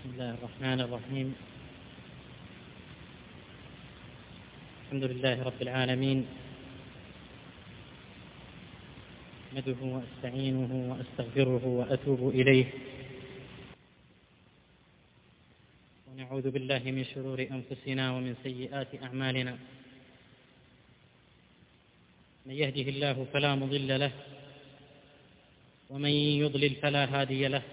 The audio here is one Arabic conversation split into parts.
بسم الله الرحمن الرحيم. الحمد لله رب العالمين، أحمده وأستعينه وأستغفره وأتوب إليه، ونعوذ بالله من شرور أنفسنا ومن سيئات أعمالنا. من يهده الله فلا مضل له، ومن يضلل فلا هادي له.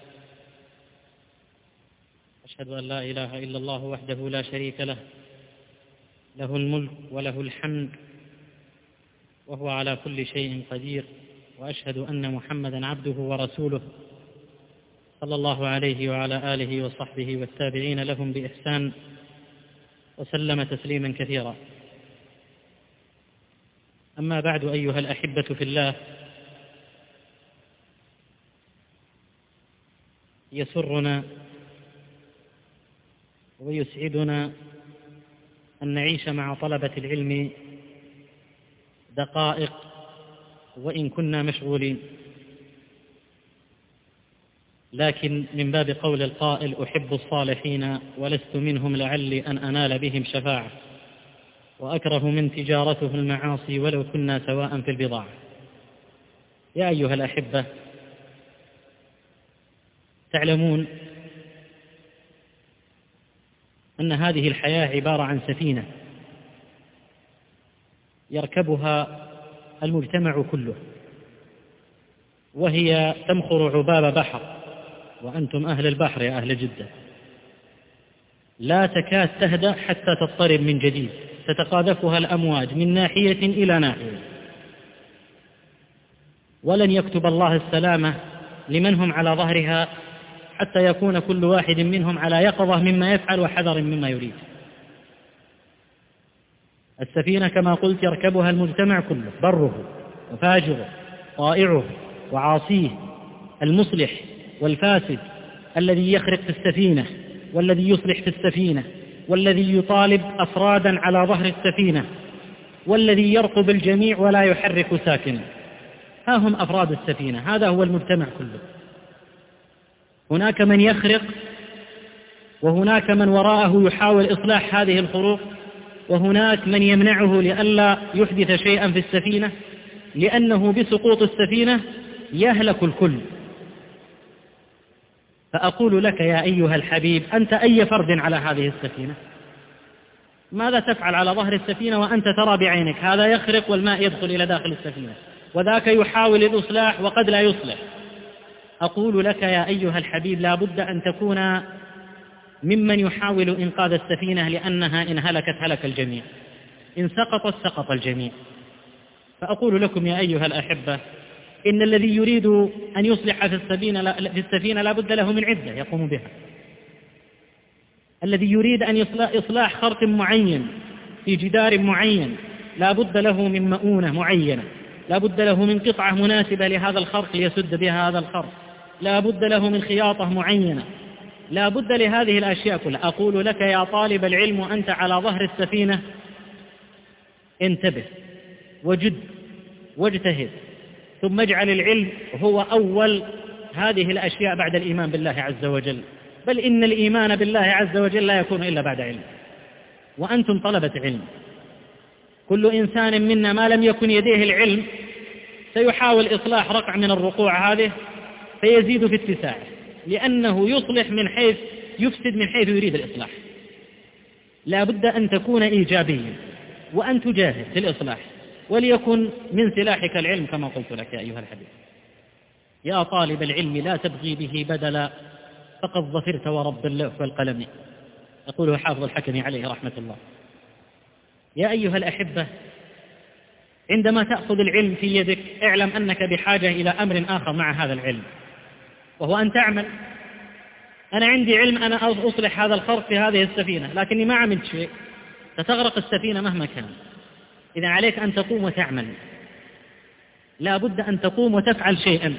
أشهد أن لا إله إلا الله وحده لا شريك له، له الملك وله الحمد وهو على كل شيء قدير، وأشهد أن محمدًا عبده ورسوله صلى الله عليه وعلى آله وصحبه والتابعين لهم بإحسان، وسلم تسليمًا كثيرا. أما بعد، أيها الأحبة في الله، يسرنا ويسعدنا أن نعيش مع طلبة العلم دقائق وإن كنا مشغولين، لكن من باب قول القائل: أحب الصالحين ولست منهم لعلي أن أنال بهم شفاعة، وأكره من تجارته المعاصي ولو كنا سواء في البضاعة. يا أيها الأحبة، تعلمون أن هذه الحياة عبارة عن سفينة يركبها المجتمع كله، وهي تمخر عباب بحر، وأنتم أهل البحر يا أهل جدة، لا تكاد تهدأ حتى تضطرب من جديد، تتقاذفها الأمواج من ناحية إلى ناحية، ولن يكتب الله السلامة لمن هم على ظهرها حتى يكون كل واحد منهم على يقظة مما يفعل وحذر مما يريد. السفينة كما قلت يركبها المجتمع كله، بره وفاجره، طائعه وعاصيه، المصلح والفاسد، الذي يخرق في السفينة والذي يصلح في السفينة، والذي يطالب أفرادا على ظهر السفينة، والذي يرقب الجميع ولا يحرك ساكنا. ها هم أفراد السفينة، هذا هو المجتمع كله. هناك من يخرق، وهناك من وراءه يحاول إصلاح هذه الخروق، وهناك من يمنعه لئلا يحدث شيئا في السفينة، لأنه بسقوط السفينة يهلك الكل. فأقول لك يا أيها الحبيب، أنت أي فرد على هذه السفينة؟ ماذا تفعل على ظهر السفينة وأنت ترى بعينك هذا يخرق والماء يدخل إلى داخل السفينة، وذاك يحاول الإصلاح وقد لا يصلح؟ أقول لك يا أيها الحبيب، لا بد أن تكون ممن يحاول إنقاذ السفينة، لأنها إن هلكت هلك الجميع، إن سقطت سقط الجميع. فأقول لكم يا أيها الأحبة، إن الذي يريد أن يصلح في السفينة لا بد له من عدة يقوم بها. الذي يريد أن إصلاح خرق معين في جدار معين لا بد له من مؤونة معينة، لا بد له من قطعة مناسبة لهذا الخرق ليسد بها هذا الخرق، لا بد له من خياطة معينة، لا بد لهذه الأشياء كلها. أقول لك يا طالب العلم وأنت على ظهر السفينة، انتبه وجد واجتهد، ثم اجعل العلم هو أول هذه الأشياء بعد الإيمان بالله عز وجل، بل إن الإيمان بالله عز وجل لا يكون إلا بعد علم. وأنتم طلبة علم، كل إنسان منا ما لم يكن يديه العلم سيحاول إصلاح رقع من الرقوع هذه فيزيد في اتساعه، لأنه يصلح من حيث يفسد من حيث يريد الإصلاح. لا بد أن تكون إيجابيا وأن تجاهد في الإصلاح، وليكن من سلاحك العلم كما قلت لك يا أيها الحبيب. يا طالب العلم، لا تبغي به بدلا، فقد ظفرت ورب اللوح والقلم، يقوله حافظ الحكم عليه رحمة الله. يا أيها الأحبة، عندما تأخذ العلم في يدك اعلم أنك بحاجة إلى أمر آخر مع هذا العلم، وهو أن تعمل. أنا عندي علم، أنا أصلح هذا الخرق في هذه السفينة، لكني ما عملت شيء، ستغرق السفينة مهما كان. إذا عليك أن تقوم وتعمل، لا بد أن تقوم وتفعل شيئا.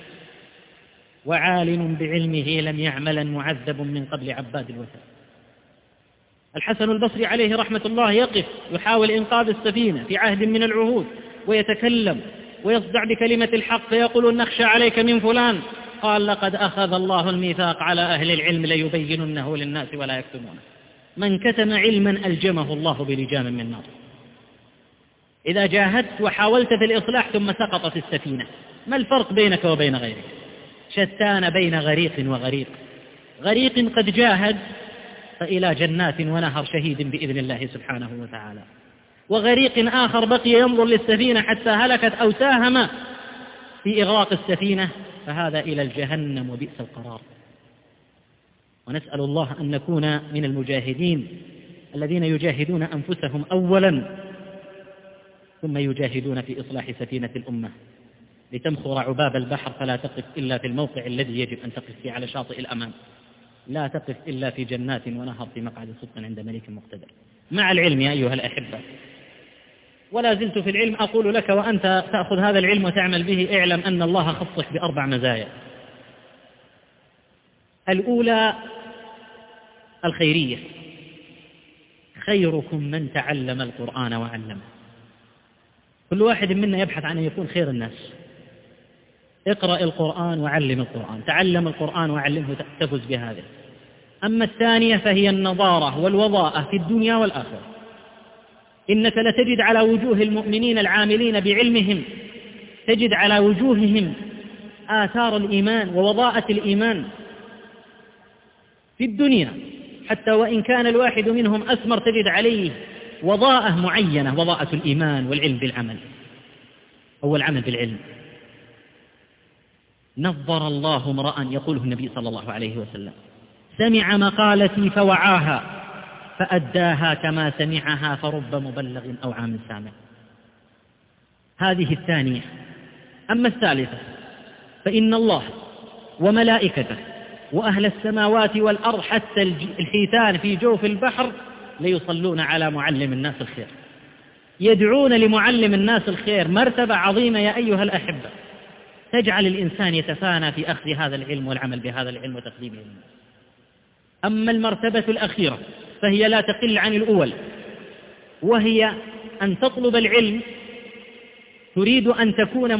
وعالم بعلمه لم يعملا معذب من قبل عباد الوثن. الحسن البصري عليه رحمة الله يقف يحاول إنقاذ السفينة في عهد من العهود، ويتكلم ويصدع بكلمة الحق، فيقول: نخشى عليك من فلان، قال لقد أخذ الله الميثاق على أهل العلم ليبيننه للناس ولا يكتمونه. من كتم علما ألجمه الله بلجام من نار. إذا جاهدت وحاولت في الإصلاح ثم سقطت السفينة، ما الفرق بينك وبين غيرك؟ شتان بين غريق وغريق. غريق قد جاهد فإلى جنات ونهر شهيد بإذن الله سبحانه وتعالى، وغريق آخر بقي ينظر للسفينة حتى هلكت أو ساهم في إغراق السفينة، فهذا إلى الجهنم وبئس القرار. ونسأل الله أن نكون من المجاهدين الذين يجاهدون أنفسهم أولا ثم يجاهدون في إصلاح سفينة الأمة لتمخر عباب البحر، فلا تقف إلا في الموقع الذي يجب أن تقف فيه على شاطئ الأمان، لا تقف إلا في جنات ونهر في مقعد صدق عند ملك مقتدر. مع العلم يا أيها الأحبة، ولا زلت في العلم، أقول لك وأنت تأخذ هذا العلم وتعمل به، اعلم أن الله خصك بأربع مزايا. الأولى الخيرية، خيركم من تعلم القرآن وعلمه. كل واحد منا يبحث عن أن يكون خير الناس. اقرأ القرآن وعلم القرآن، تعلم القرآن وعلمه، تفز بهذا. أما الثانية فهي النظارة والوضاءة في الدنيا والآخرة. إنك لتجد على وجوه المؤمنين العاملين بعلمهم، تجد على وجوههم آثار الإيمان ووضاءة الإيمان في الدنيا، حتى وإن كان الواحد منهم أسمر تجد عليه وضاءة معينة، وضاءة الإيمان والعلم بالعمل، هو العمل بالعلم. نظر الله امرأ، يقوله النبي صلى الله عليه وسلم، سمع مقالتي فوعاها فأداها كما سمعها، فرب مبلغ أو عام سامع. هذه الثانية. أما الثالثة فإن الله وملائكته وأهل السماوات والأرض حتى الحيتان في جوف البحر ليصلون على معلم الناس الخير، يدعون لمعلم الناس الخير. مرتبة عظيمة يا أيها الأحبة، تجعل الإنسان يتفانى في أخذ هذا العلم والعمل بهذا العلم وتقديمه للناس. أما المرتبة الأخيرة فهي لا تقل عن الأول، وهي أن تطلب العلم تريد أن تكون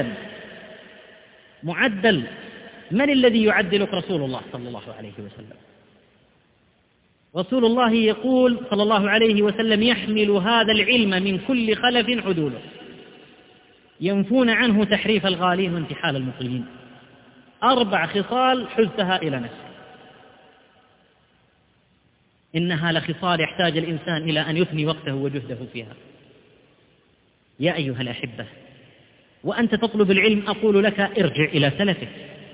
معدل. من الذي يعدلك؟ رسول الله صلى الله عليه وسلم. رسول الله يقول صلى الله عليه وسلم: يحمل هذا العلم من كل خلف عدوله، ينفون عنه تحريف الغالين وانتحال المقيمين. 4 خصال حزتها إلى نفسك، إنها لخصال يحتاج الإنسان إلى أن يفني وقته وجهده فيها. يا أيها الأحبة، وأنت تطلب العلم أقول لك ارجع إلى سلفك،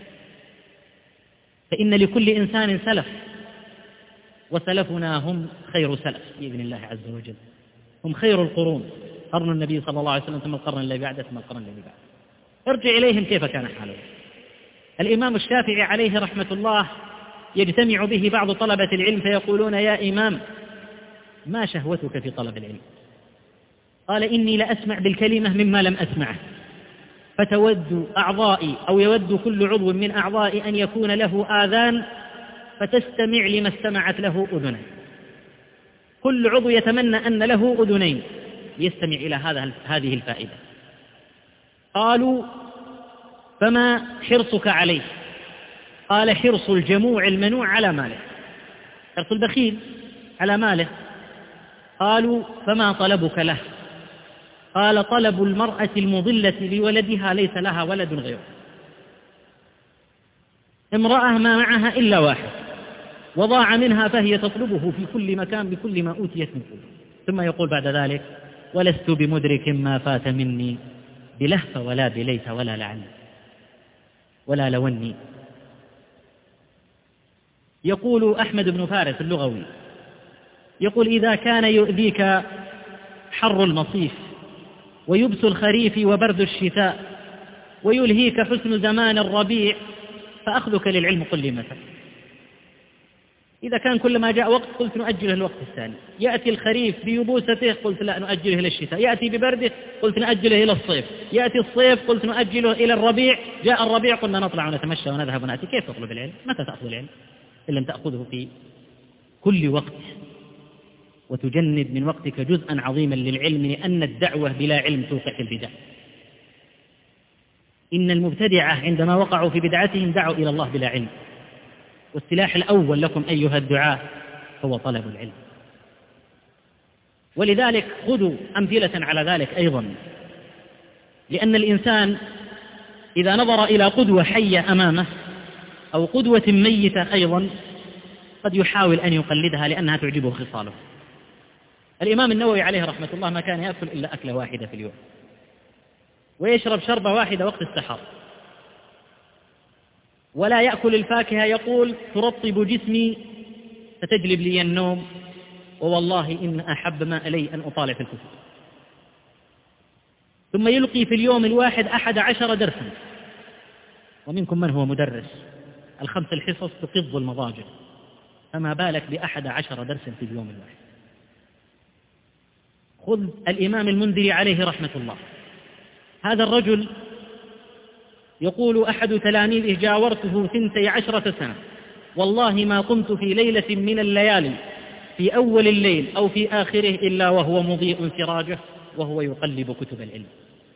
فإن لكل إنسان سلف، وسلفنا هم خير سلف بإذن الله عز وجل، هم خير القرون، قرن النبي صلى الله عليه وسلم ثم القرن الذي بعده ثم القرن الذي بعده. ارجع إليهم كيف كان حالهم. الإمام الشافعي عليه رحمة الله يجتمع به بعض طلبة العلم فيقولون: يا إمام، ما شهوتك في طلب العلم؟ قال: إني لأسمع بالكلمة مما لم أسمعه، فتود أعضائي أو يود كل عضو من أعضائي أن يكون له آذان فتستمع لما استمعت له أذنين. كل عضو يتمنى أن له أذنين ليستمع إلى هذه الفائدة. قالوا: فما حرصك عليه؟ قال: حرص الجموع المنوع على ماله، حرص البخيل على ماله. قالوا: فما طلبك له؟ قال: طلب المرأة المضلة لولدها ليس لها ولد غيره. امرأة ما معها إلا واحد وضاع منها فهي تطلبه في كل مكان بكل ما أوتيت من قوة. ثم يقول بعد ذلك: ولست بمدرك ما فات مني بلهف ولا بليت ولا لعل ولا لوني. يقول أحمد بن فارس اللغوي، يقول: إذا كان يؤذيك حر المصيف ويبس الخريف وبرد الشتاء ويلهيك حسن زمان الربيع فأخذك للعلم قل لي متى. إذا كان كلما جاء وقت قلت نؤجله الوقت الثاني، يأتي الخريف بيبوسته قلت لا نؤجله إلى الشتاء، يأتي ببرده قلت نؤجله إلى الصيف، يأتي الصيف قلت نؤجله إلى الربيع، جاء الربيع قلنا نطلع ونتمشى ونذهب ونأتي. كيف تطلب العلم؟ متى تأخذ العلم؟ إن لم تأخذه في كل وقت وتجند من وقتك جزءا عظيما للعلم، لأن الدعوة بلا علم توقع في البدع. إن المبتدعة عندما وقعوا في بدعتهم دعوا إلى الله بلا علم، والسلاح الأول لكم أيها الدعاة هو طلب العلم. ولذلك خذوا أمثلة على ذلك أيضا، لأن الإنسان إذا نظر إلى قدوة حية أمامه أو قدوة ميتة أيضا قد يحاول أن يقلدها لأنها تعجبه خصاله. الإمام النووي عليه رحمة الله ما كان يأكل إلا أكلة واحدة في اليوم، ويشرب شربة واحدة وقت السحر، ولا يأكل الفاكهة، يقول ترطب جسمي فتجلب لي النوم، ووالله إن أحب ما إلي أن أطالع في الكتب. ثم يلقي في اليوم الواحد 11 درسا، ومنكم من هو مدرس، 5 الحصص تقض المضاجع، فما بالك ب11 درسا في اليوم الواحد. خذ الإمام المنذري عليه رحمة الله، هذا الرجل يقول أحد تلاميذه جاورته 12 سنة، والله ما قمت في ليلة من الليالي في أول الليل أو في آخره إلا وهو مضيء سراجه وهو يقلب كتب العلم.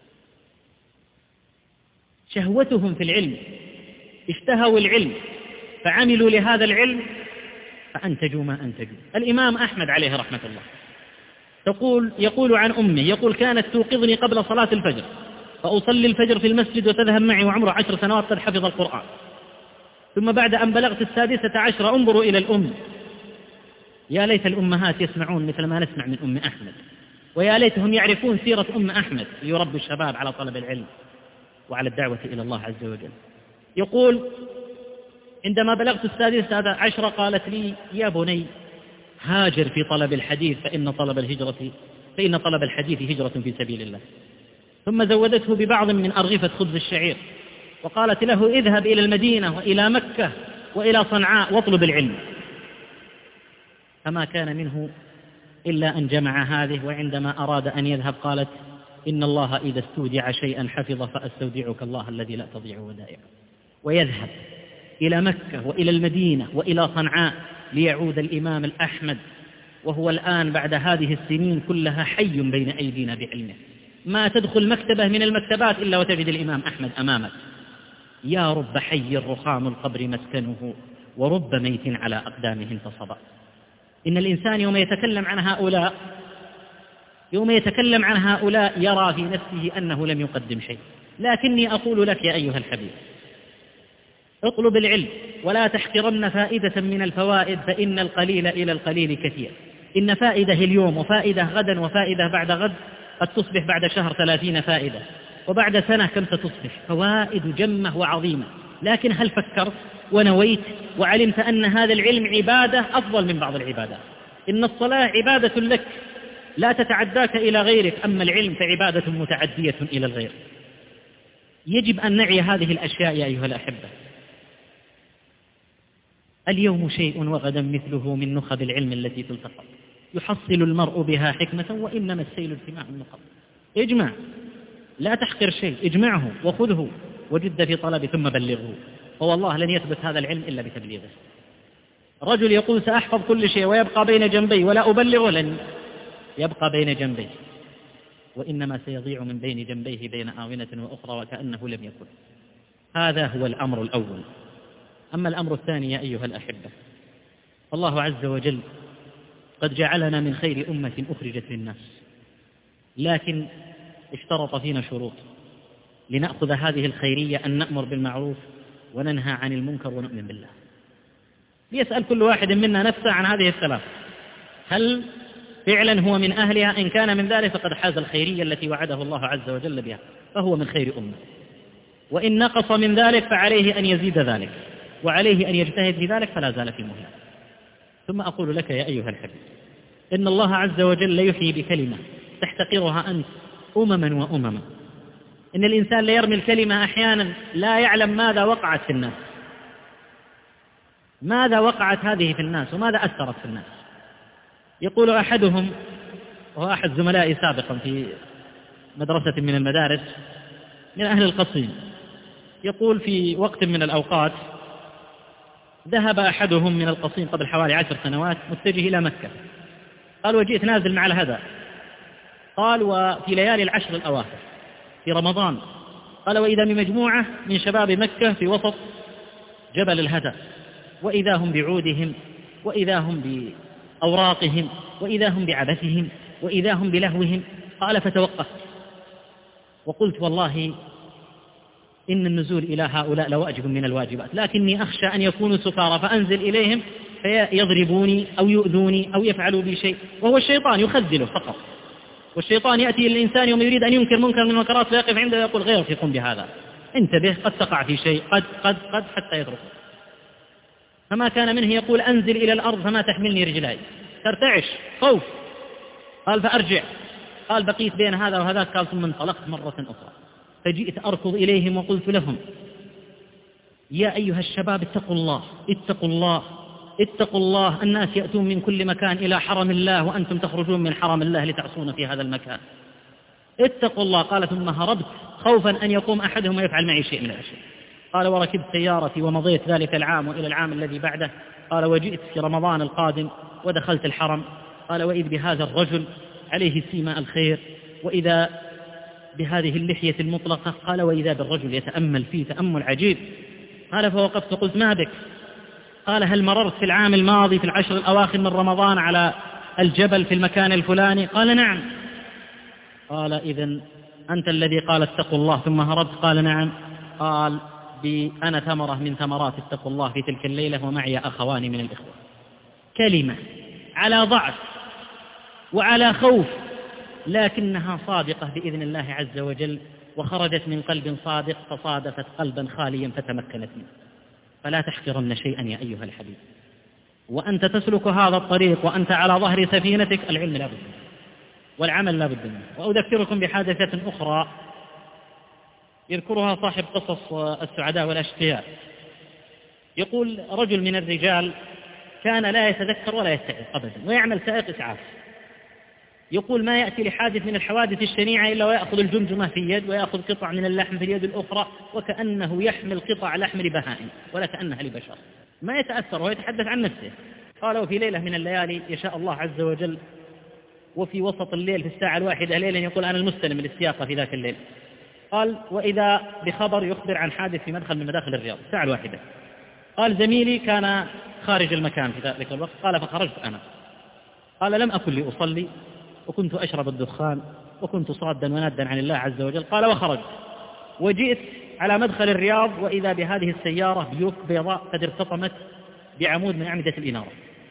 شهوتهم في العلم، اشتهوا العلم فعملوا لهذا العلم فأنتجوا ما أنتجوا. الإمام أحمد عليه رحمة الله يقول عن أمه، يقول كانت توقظني قبل صلاة الفجر فأصلي الفجر في المسجد وتذهب معي وعمره 10 سنوات قد حفظ القرآن، ثم بعد أن بلغت 16 انظروا إلى الأم، يا ليت الأمهات يسمعون مثل ما نسمع من أم أحمد، ويا ليتهم يعرفون سيرة أم أحمد ليربوا الشباب على طلب العلم وعلى الدعوة إلى الله عز وجل. يقول عندما بلغت 16 قالت لي يا بني هاجر في طلب الحديث فإن طلب الحديث هجرة في سبيل الله. ثم زودته ببعض من أرغفة خبز الشعير وقالت له اذهب إلى المدينة وإلى مكة وإلى صنعاء واطلب العلم. فما كان منه إلا أن جمع هذه، وعندما أراد أن يذهب قالت إن الله إذا استودع شيئا حفظ فأستودعك الله الذي لا تضيع ودائعه. ويذهب إلى مكة وإلى المدينة وإلى صنعاء ليعود الإمام الأحمد، وهو الآن بعد هذه السنين كلها حي بين أيدينا بعلمه. ما تدخل مكتبة من المكتبات إلا وتجد الإمام أحمد أمامك. يا رب حي رخام القبر مسكنه ورب ميت على أقدامه انتصبا. إن الإنسان يوم يتكلم عن هؤلاء يرى في نفسه أنه لم يقدم شيء. لكني أقول لك يا أيها الحبيب اطلب العلم ولا تحقرن فائدة من الفوائد، فإن القليل إلى القليل كثير. إن فائدة اليوم وفائدة غدا وفائدة بعد غد قد تصبح بعد شهر 30 فائدة، وبعد سنة كم ستصبح؟ فوائد جمة وعظيمة. لكن هل فكرت ونويت وعلمت أن هذا العلم عبادة أفضل من بعض العبادات؟ إن الصلاة عبادة لك لا تتعداك إلى غيرك، أما العلم فعبادة متعدية إلى الغير. يجب أن نعي هذه الأشياء يا أيها الأحبة. اليوم شيء وغدا مثله من نخب العلم التي تلتقط، يحصل المرء بها حكمة وإنما السيل اجتماع النخب. اجمع، لا تحقر شيء، اجمعه وخذه وجد في طلبه ثم بلغه، فوالله لن يثبت هذا العلم إلا بتبليغه. رجل يقول سأحفظ كل شيء ويبقى بين جنبي ولا أبلغه، لن يبقى بين جنبي، وإنما سيضيع من بين جنبيه بين آونة وأخرى وكأنه لم يكن. هذا هو الأمر الأول. أما الأمر الثاني يا أيها الأحبة، الله عز وجل قد جعلنا من خير أمة أخرجت للناس، لكن اشترط فينا شروط لنأخذ هذه الخيرية، أن نأمر بالمعروف وننهى عن المنكر ونؤمن بالله. ليسأل كل واحد منا نفسه عن هذه الثلاث، هل فعلا هو من أهلها؟ إن كان من ذلك فقد حاز الخيرية التي وعده الله عز وجل بها، فهو من خير أمة. وإن نقص من ذلك فعليه أن يزيد ذلك، وعليه أن يجتهد في ذلك، فلا زال في مهلة. ثم أقول لك يا أيها الحبيب، إن الله عز وجل يحيي بكلمة تحتقرها أنت أمما وأمما. إن الإنسان لا يرمي الكلمة أحيانا لا يعلم ماذا وقعت في الناس، ماذا وقعت هذه في الناس وماذا أثرت في الناس. يقول أحدهم، وهو أحد زملائي سابقا في مدرسة من المدارس من أهل القصيم، يقول في وقت من الأوقات ذهب أحدهم من القصيم قبل حوالي 10 سنوات متجه إلى مكة. قال وجئت نازل مع الهدى، قال وفي ليالي 10 الأواخر في رمضان، قال وإذا بمجموعة من شباب مكة في وسط جبل الهدى، وإذا هم بعودهم، وإذا هم بأوراقهم، وإذا هم بعبثهم، وإذا هم بلهوهم. قال فتوقفت وقلت والله إن النزول إلى هؤلاء لواجب من الواجبات، لكني أخشى أن يكونوا سكارى فأنزل إليهم فيضربوني أو يؤذوني أو يفعلوا بي شيء، وهو الشيطان يخذله فقط. والشيطان يأتي للإنسان يوم يريد أن ينكر منكر من المنكرات فيقف عنده ويقول غيرك يقوم بهذا، انتبه قد تقع في شيء، قد حتى يتركه. فما كان منه يقول أنزل إلى الأرض فما تحملني رجلاي، ترتعش خوف. قال فأرجع. قال بقيت بين هذا وهذاك. قال ثم انطلقت مرة أخرى فجئت أركض إليهم وقلت لهم يا أيها الشباب اتقوا الله اتقوا الله اتقوا الله، الناس يأتون من كل مكان إلى حرم الله وأنتم تخرجون من حرم الله لتعصون في هذا المكان، اتقوا الله. قال ثم هربت خوفا أن يقوم أحدهم ويفعل معي شيء من الأشياء. قال وركبت سيارتي ومضيت ذلك العام وإلى العام الذي بعده. قال وجئت في رمضان القادم ودخلت الحرم. قال وإذ بهذا الرجل عليه سيماء الخير، وإذا بهذه اللحية المطلقة. قال وإذا بالرجل يتأمل فيه تأمل عجيب. قال فوقفت وقلت ما بك؟ قال هل مررت في العام الماضي في العشر الأواخر من رمضان على الجبل في المكان الفلاني؟ قال نعم. قال إذن أنت الذي قال اتقوا الله ثم هربت؟ قال نعم. قال أنا ثمرة من ثمرات اتقوا الله في تلك الليلة ومعي أخوان من الإخوة. كلمة على ضعف وعلى خوف، لكنها صادقة بإذن الله عز وجل، وخرجت من قلب صادق فصادفت قلبا خاليا فتمكنت منه. فلا تحقرن شيئا يا أيها الحبيب، وأنت تسلك هذا الطريق وأنت على ظهر سفينتك، العلم لا بد منه والعمل لا بد منه. وأذكركم بحادثة أخرى يذكرها صاحب قصص السعداء والأشقياء. يقول رجل من الرجال كان لا يتذكر ولا يستيقظ أبدا ويعمل سائق إسعاف. يقول ما يأتي لحادث من الحوادث الشنيعة إلا ويأخذ الجمجمة في يد ويأخذ قطع من اللحم في اليد الأخرى، وكأنه يحمل قطع لحم لبهائم ولا كأنها لبشر، ما يتأثر ويتحدث عن نفسه. قال وفي ليلة من الليالي يشاء الله عز وجل وفي وسط الليل في الساعة 1 ليلا يقول أنا المستلم للسياقة في ذاك الليل. قال وإذا بخبر يخبر عن حادث في مدخل من مداخل الرياض الساعة 1. قال زميلي كان خارج المكان في ذلك الوقت. قال فخرجت أنا. قال لم أكن لأصلي وكنت أشرب الدخان وكنت صادا ونادا عن الله عز وجل. قال وخرجت وجئت على مدخل الرياض وإذا بهذه السيارة بيوك بيضاء قد ارتطمت بعمود من أعمدة الإنارة.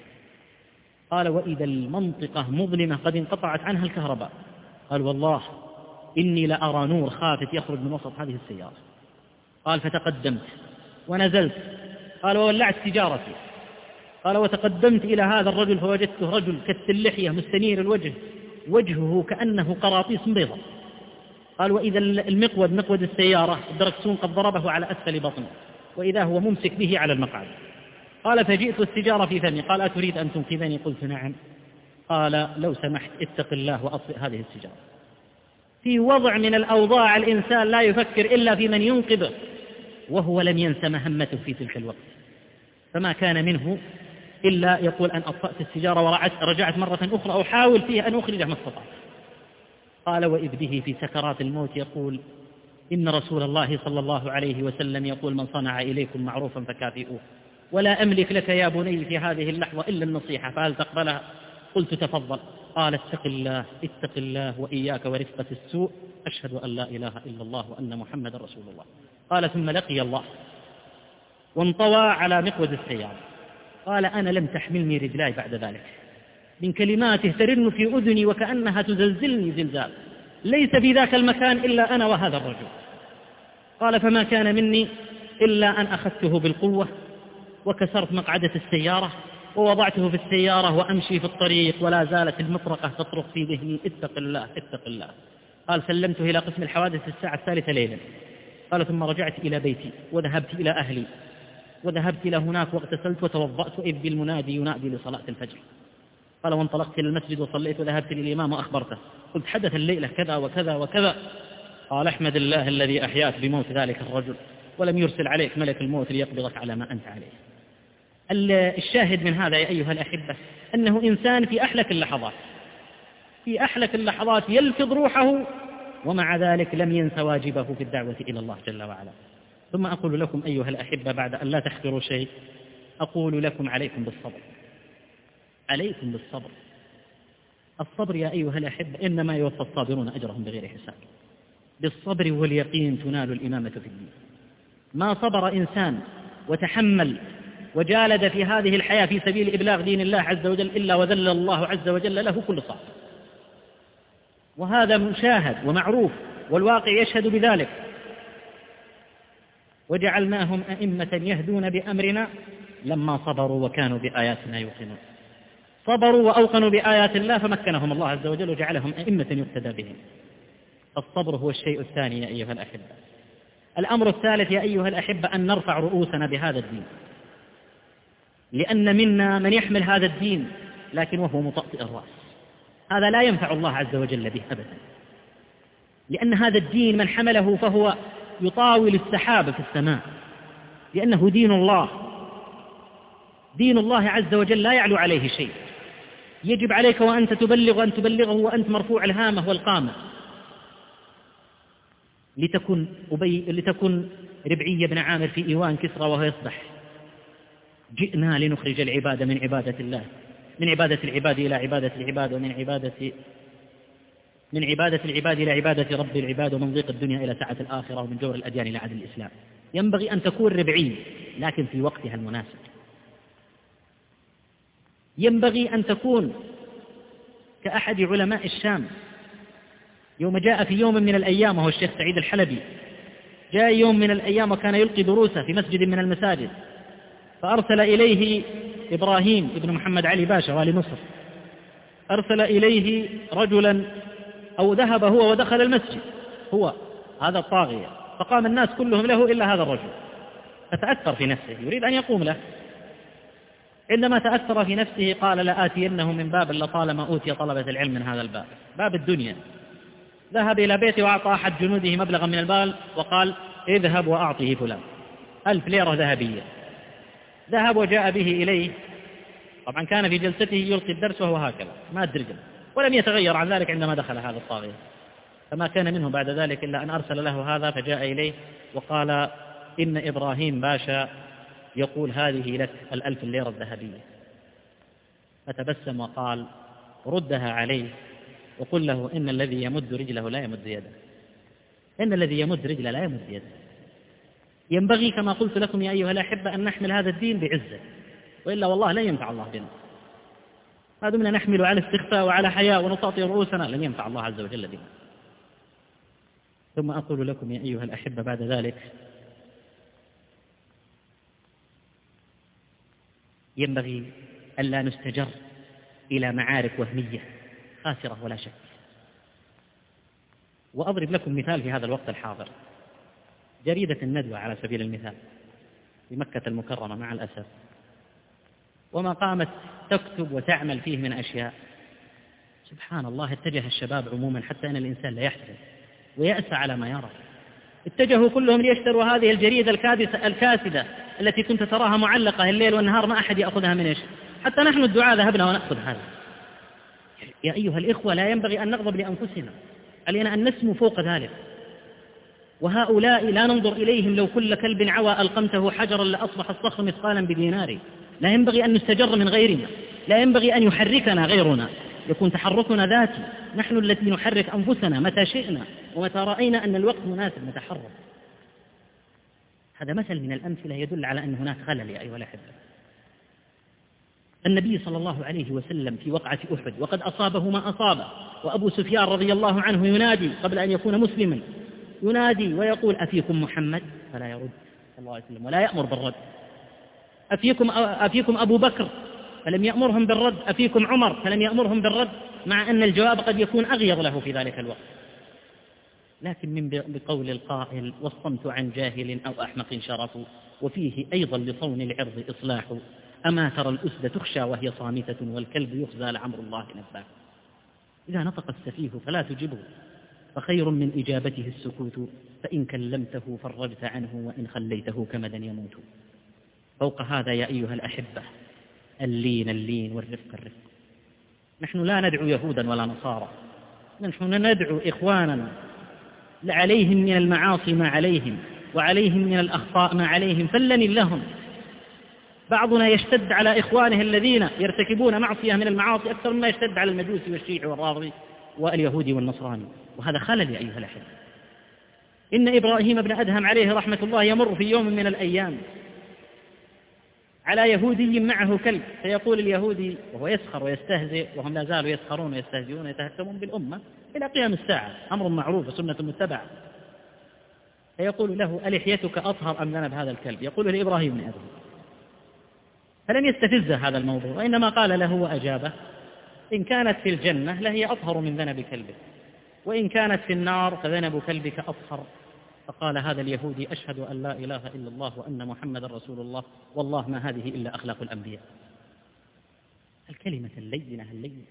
قال وإذا المنطقة مظلمة قد انقطعت عنها الكهرباء. قال والله إني لأرى نور خافت يخرج من وسط هذه السيارة. قال فتقدمت ونزلت. قال وولعت سيجارتي. قال وتقدمت إلى هذا الرجل فوجدته رجل كث اللحية مستنير الوجه، وجهه كأنه قراطيس بيضاء. قال وإذا المقود مقود السيارة الدركسون قد ضربه على أسفل بطنه وإذا هو ممسك به على المقعد. قال فجئت السيجارة في فمي. قال أتريد أن تنقذني؟ قلت نعم. قال لو سمحت اتق الله وأطفئ هذه السيجارة. في وضع من الأوضاع الإنسان لا يفكر إلا في من ينقذه، وهو لم ينس مهمته في تلك الوقت، فما كان منه إلا يقول أن أطفأت السيجارة ورجعت مرة أخرى أحاول فيها أن أخرج ما استطعت. قال وإذ به في سكرات الموت يقول إن رسول الله صلى الله عليه وسلم يقول من صنع إليكم معروفا فكافئوه، ولا أملك لك يا بني في هذه اللحظة إلا النصيحة فهل تقبلها؟ قلت تفضل. قال اتق الله وإياك ورفقة السوء، أشهد أن لا إله إلا الله وأن محمد رسول الله. قال ثم لقي الله وانطوى على مقود السيارة. قال أنا لم تحملني رجلاي بعد ذلك، من كلماته ترن في أذني وكأنها تزلزلني زلزال، ليس في ذاك المكان إلا أنا وهذا الرجل. قال فما كان مني إلا أن أخذته بالقوة وكسرت مقعدة السيارة ووضعته في السيارة وأمشي في الطريق ولا زالت المطرقة تطرق في ذهني اتق الله اتق الله. قال سلمته إلى قسم الحوادث الساعة 3 ليلا. قال ثم رجعت إلى بيتي وذهبت إلى أهلي وذهبت إلى هناك واغتسلت وتوضأت إذ بالمنادي ينادي لصلاة الفجر. قال وانطلقت إلى المسجد وصليت وذهبت للإمام وأخبرته قلت حدث الليلة كذا وكذا وكذا. قال احمد الله الذي أحياك بموت ذلك الرجل ولم يرسل عليك ملك الموت ليقبضك على ما أنت عليه. الشاهد من هذا يا أيها الأحبة أنه إنسان في أحلك اللحظات يلفظ روحه ومع ذلك لم ينس واجبه في الدعوة إلى الله جل وعلا. ثم أقول لكم أيها الأحبة بعد أن لا تحقروا شيء، أقول لكم عليكم بالصبر، عليكم بالصبر. الصبر يا أيها الأحبة إنما يوفى الصابرون أجرهم بغير حساب. بالصبر واليقين تنال الإمامة في الدين. ما صبر إنسان وتحمل وجالد في هذه الحياة في سبيل إبلاغ دين الله عز وجل إلا وذل الله عز وجل له كل صعب، وهذا مشاهد ومعروف والواقع يشهد بذلك. وجعلناهم أئمة يهدون بأمرنا لما صبروا وكانوا بآياتنا يوقنون. صبروا وأوقنوا بآيات الله فمكنهم الله عز وجل وجعلهم أئمة يقتدى بهم. الصبر هو الشيء الثاني يا أيها الأحبة. الأمر الثالث يا أيها الأحبة أن نرفع رؤوسنا بهذا الدين، لأن منا من يحمل هذا الدين لكن وهو مطأطئ الرأس، هذا لا ينفع الله عز وجل به أبدا، لأن هذا الدين من حمله فهو يطاول السحاب في السماء، لأنه دين الله، دين الله عز وجل لا يعلو عليه شيء. يجب عليك وأنت تبلغ أن تبلغه وأنت مرفوع الهامة والقامة. لتكن ربعي بن عامر في إيوان كسرى وهو يصبح: جئنا لنخرج العباد من عبادة الله، من عبادة العباد إلى عبادة العباد، ومن عبادة العباد إلى عبادة رب العباد، ومن ضيق الدنيا إلى سعة الآخرة، ومن جور الأديان إلى عدل الإسلام. ينبغي أن تكون ربعي لكن في وقتها المناسب. ينبغي أن تكون كأحد علماء الشام يوم جاء في يوم من الأيام، وهو الشيخ سعيد الحلبي، جاء يوم من الأيام وكان يلقي دروسه في مسجد من المساجد، فأرسل إليه إبراهيم ابن محمد علي باشا والي مصر، أرسل إليه رجلا أو ذهب هو ودخل المسجد، هو هذا الطاغية، فقام الناس كلهم له إلا هذا الرجل، فتأثر في نفسه يريد أن يقوم له. عندما تأثر في نفسه قال: لآتينه من باب لطالما أوتي طلبة العلم من هذا الباب، باب الدنيا. ذهب إلى بيته وأعطى أحد جنوده مبلغا من المال وقال: اذهب وأعطه فلان 1000 ليرة ذهبية. ذهب وجاء به إليه، طبعا كان في جلسته يلقي الدرس وهو هكذا ما الدرجم، ولم يتغير عن ذلك عندما دخل هذا الطاغية، فما كان منه بعد ذلك إلا أن أرسل له هذا، فجاء إليه وقال: إن إبراهيم باشا يقول هذه لك 1000 ليرة الذهبية. فتبسم وقال: ردها عليه وقل له إن الذي يمد رجله لا يمد يده، إن الذي يمد رجله لا يمد يده. ينبغي كما قلت لكم يا أيها الأحبة أن نحمل هذا الدين بعزة، وإلا والله لن ينفع الله بنا. ما دمنا نحمل على استخفاء وعلى حياء ونطاطي رؤوسنا لن ينفع الله عز وجل بنا. ثم أقول لكم يا أيها الأحبة بعد ذلك: ينبغي ألا نستجر إلى معارك وهمية خاسرة ولا شك. وأضرب لكم مثال في هذا الوقت الحاضر. جريدة الندوة على سبيل المثال في مكة المكرمة مع الأسف، وما قامت تكتب وتعمل فيه من أشياء، سبحان الله، اتجه الشباب عموما حتى أن الإنسان لا يحزن ويأسى على ما يرى. اتجهوا كلهم ليشتروا هذه الجريدة الكاسدة التي كنت تراها معلقة الليل والنهار، ما أحد يأخذها من إيش، حتى نحن الدعاء ذهبنا ونأخذ هذا. يا أيها الإخوة، لا ينبغي أن نغضب لأنفسنا، علينا أن نسمو فوق ذلك. وهؤلاء لا ننظر إليهم لو كل كلب عوى ألقمته حجرا لأصبح الصخر مثقالا بدينار. لا ينبغي أن نستجر من غيرنا، لا ينبغي أن يحركنا غيرنا، يكون تحركنا ذاتي، نحن التي نحرك أنفسنا متى شئنا ومتى رأينا أن الوقت مناسب نتحرك. هذا مثل من الأمثلة يدل على أن هناك خلل يا أيها الأحبة. النبي صلى الله عليه وسلم في وقعة أحد وقد أصابه ما أصابه، وأبو سفيان رضي الله عنه ينادي قبل أن يكون مسلما، ينادي ويقول: أفيكم محمد؟ فلا يرد صلى الله عليه وسلم ولا يأمر بالرد. أفيكم أبو بكر؟ فلم يأمرهم بالرد. أفيكم عمر؟ فلم يأمرهم بالرد، مع أن الجواب قد يكون أغيظ له في ذلك الوقت. لكن من بقول القائل: والصمت عن جاهل أو أحمق شرف، وفيه أيضا لصون العرض إصلاح، أما ترى الأسد تخشى وهي صامتة، والكلب يخزى لعمر الله نباه. إذا نطق السفيه فلا تجبه، فخير من إجابته السكوت، فإن كلمته فرجت عنه، وإن خليته كمدا يموت. فوق هذا يا أيها الأحبة اللين اللين والرفق الرفق. نحن لا ندعو يهودا ولا نصارى، نحن ندعو إخواننا عليهم من المعاصي ما عليهم، وعليهم من الأخطاء ما عليهم، فلن لهم. بعضنا يشتد على إخوانه الذين يرتكبون معصية من المعاصي أكثر مما يشتد على المجوسي والشيعي والرافضي واليهودي والنصراني، وهذا خلل يا أيها الأحبة. إن إبراهيم بن أدهم عليه رحمة الله يمر في يوم من الأيام على يهودي معه كلب، فيقول اليهودي وهو يسخر ويستهزئ، وهم لا زالوا يسخرون ويستهزئون ويتهكمون بالأمة إلى قيام الساعة، أمر معروف وسنة متبعة، فيقول له: ألحيتك أطهر أم ذنب هذا الكلب؟ يقول لإبراهيم بن أدهم. فلم يستفز هذا الموضوع، وإنما قال له وأجابه: إن كانت في الجنة لهي أطهر من ذنب كلبك، وإن كانت في النار فذنب كلبك أطهر. فقال هذا اليهودي: أشهد أن لا إله إلا الله وأن محمد رسول الله، والله ما هذه إلا أخلاق الأنبياء. الكلمة اللينة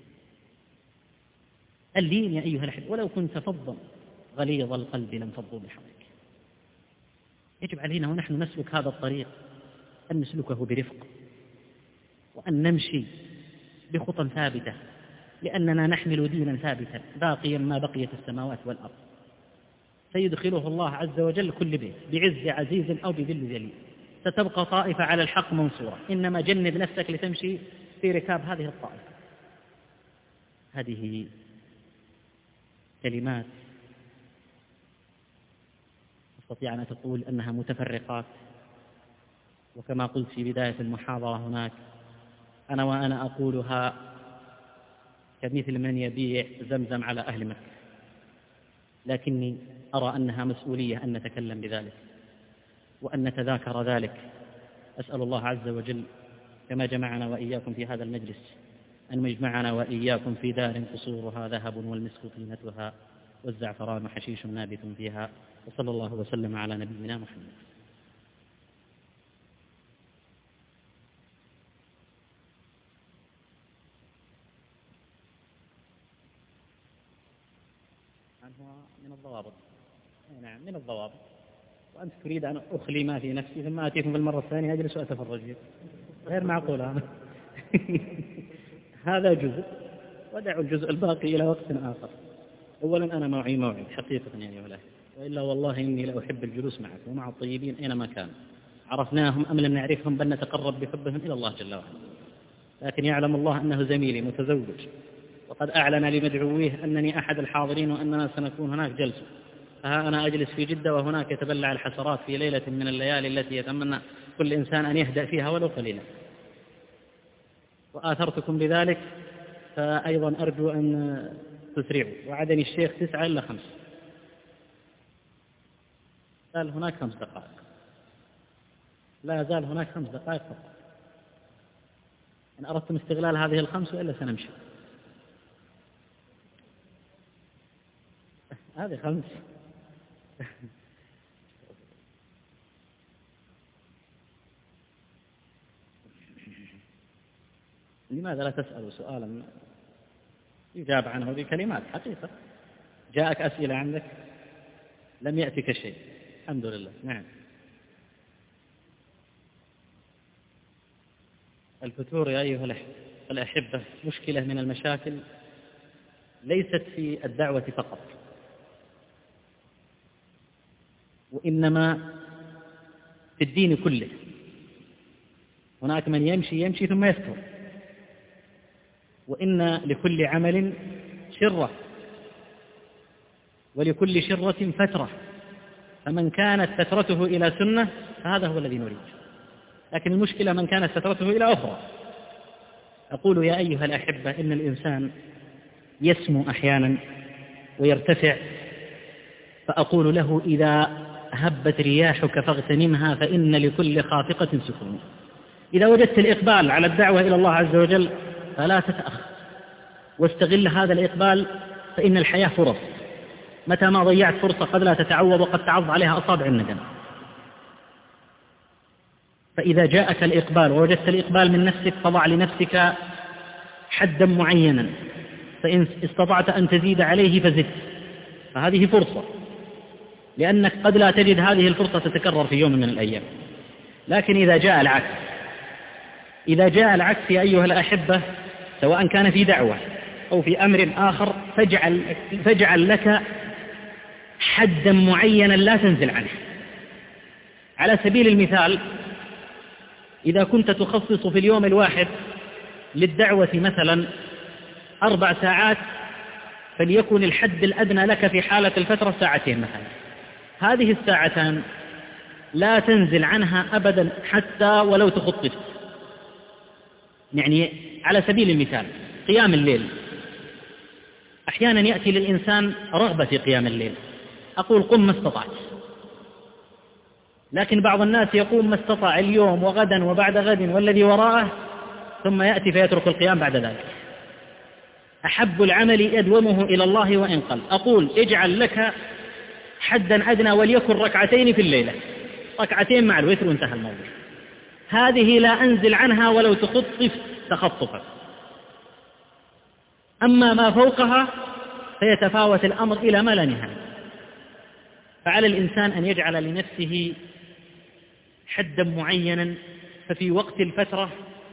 اللين يا أيها الأحبة، ولو كنت فظا غليظ القلب لانفضوا من حولك. يجب علينا ونحن نسلك هذا الطريق أن نسلكه برفق، وأن نمشي بخطى ثابتة، لأننا نحمل دينا ثابتا باقيا ما بقيت السماوات والأرض، سيدخله الله عز وجل كل بيت بعز عزيز أو بذل ذليل. ستبقى طائفة على الحق منصورة، إنما جنب نفسك لتمشي في ركاب هذه الطائفة. هذه كلمات تستطيع أن تقول أنها متفرقات، وكما قلت في بداية المحاضرة هناك، وأنا أقولها كمثل من يبيع زمزم على أهل مكة، لكني أرى أنها مسؤولية أن نتكلم بذلك وأن نتذاكر ذلك. أسأل الله عز وجل كما جمعنا وإياكم في هذا المجلس أن يجمعنا وإياكم في دار قصورها ذهب والمسك طينتها والزعفران حشيش نابت فيها، وصلى الله وسلم على نبينا محمد. هو من الضوابط، نعم من الضوابط. وأنت تريد أن أخلي ما في نفسي ثم آتيكم في المرة الثانية أجلس وأتفرج فيه، غير معقول هذا. هذا جزء، ودعوا الجزء الباقي إلى وقت آخر. أولا أنا موعي موعد حقيقة يعني، وإلا والله إني لا أحب الجلوس معك ومع الطيبين أينما كان، عرفناهم أم لم نعرفهم، بل نتقرب بحبهم إلى الله جل وعلا. لكن يعلم الله أنه زميلي متزوج، وقد أعلن لمدعويه أنني أحد الحاضرين وأننا سنكون هناك جلسة، فها أنا أجلس في جدة وهناك يتبلع الحسرات في ليلة من الليالي التي يتمنى كل إنسان أن يهدأ فيها ولو قليلا، وآثرتكم بذلك، فأيضا أرجو أن تسرعوا. وعدني الشيخ 9 إلا 5، زال هناك 5 دقائق، لا زال هناك 5 دقائق فقط. إن أردتم استغلال هذه ال5 وإلا سنمشي. هذه 5. لماذا لا تسأل سؤالا يجاب عنه بكلمات حقيقة؟ جاءك أسئلة عندك، لم يأتك شيء، الحمد لله. نعم. الفتور يا أيها الأحبة مشكلة من المشاكل، ليست في الدعوة فقط، وإنما في الدين كله. هناك من يمشي ثم يفتر، وإن لكل عمل شرة ولكل شرة فترة، فمن كانت فترته إلى سنة فهذا هو الذي نريد. لكن المشكلة من كانت فترته إلى أخرى. أقول يا أيها الأحبة إن الإنسان يسمو أحيانا ويرتفع، فأقول له: إذا هبت رياحك فاغتنمها، فإن لكل خافقة سكون. إذا وجدت الإقبال على الدعوة إلى الله عز وجل فلا تتأخر، واستغل هذا الإقبال، فإن الحياة فرص، متى ما ضيعت فرصة قد لا تتعوض وقد تعض عليها أصابع الندم. فإذا جاءك الإقبال ووجدت الإقبال من نفسك فضع لنفسك حدا معينا، فإن استطعت أن تزيد عليه فزد، فهذه فرصة، لأنك قد لا تجد هذه الفرصة تتكرر في يوم من الأيام. لكن إذا جاء العكس يا أيها الأحبة، سواء كان في دعوة أو في أمر آخر، فاجعل لك حدا معينا لا تنزل عنه. على سبيل المثال، إذا كنت تخصص في اليوم الواحد للدعوة مثلا 4 ساعات، فليكن الحد الأدنى لك في حالة الفترة 2 ساعات مثلا. هذه 2 ساعات لا تنزل عنها أبدا حتى ولو تخطط. يعني على سبيل المثال قيام الليل، أحيانا يأتي للإنسان رغبة في قيام الليل، أقول قم ما استطعت، لكن بعض الناس يقوم ما استطاع اليوم وغدا وبعد غد والذي وراءه، ثم يأتي فيترك القيام بعد ذلك. أحب العمل يدومه إلى الله وإن قل. أقول اجعل لك حدا أدنى وليكن 2 ركعتين في الليلة، 2 مع الوتر وانتهى الموضوع. هذه لا أنزل عنها ولو تخطف تخطفا. أما ما فوقها فيتفاوت الأمر إلى ما لا نهاية. فعلى الإنسان أن يجعل لنفسه حدا معينا، ففي وقت الفترة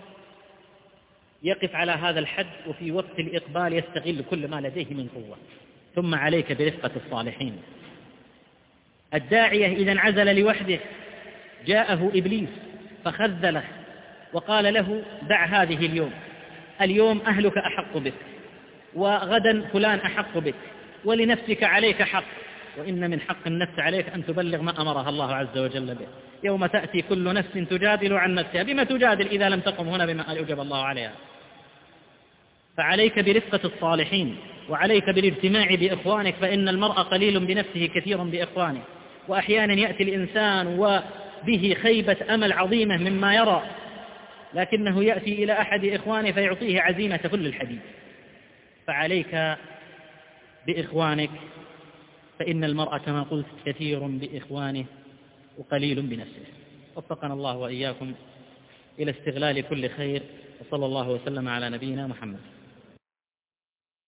يقف على هذا الحد، وفي وقت الإقبال يستغل كل ما لديه من قوة. ثم عليك برفقة الصالحين. الداعية إذا انعزل لوحده جاءه إبليس فخذله وقال له دع هذه اليوم أهلك أحق بك، وغدا فلان أحق بك، ولنفسك عليك حق، وإن من حق النفس عليك أن تبلغ ما أمرها الله عز وجل به. يوم تأتي كل نفس تجادل عن نفسها. بما تجادل إذا لم تقم هنا بما أوجب الله عليها؟ فعليك برفقة الصالحين، وعليك بالاجتماع بإخوانك، فإن المرء قليل بنفسه كثير بإخوانه. وأحيانا يأتي الإنسان وبه خيبة أمل عظيمة مما يرى، لكنه يأتي إلى أحد إخوانه فيعطيه عزيمة كل الحديد. فعليك بإخوانك، فإن المرء كما قلت كثير بإخوانه وقليل بنفسه. وفقنا الله وإياكم إلى استغلال كل خير، وصلى الله وسلم على نبينا محمد.